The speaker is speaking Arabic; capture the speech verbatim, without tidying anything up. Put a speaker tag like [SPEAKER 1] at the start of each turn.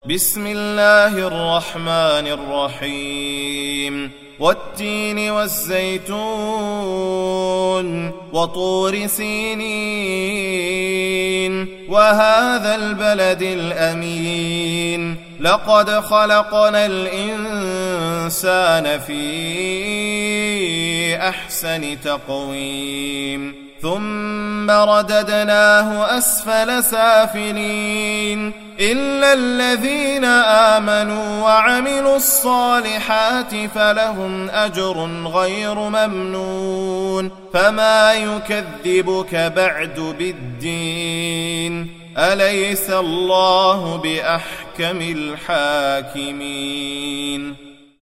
[SPEAKER 1] بسم الله الرحمن الرحيم والتين والزيتون وطور سينين وهذا البلد الأمين لقد خلقنا الإنسان في أحسن تقويم ثم رددناه أسفل سافلين إلا الذين آمنوا وعملوا الصالحات فلهم أجر غير ممنون فما يكذبك بعد بالدين أليس الله بأحكم الحاكمين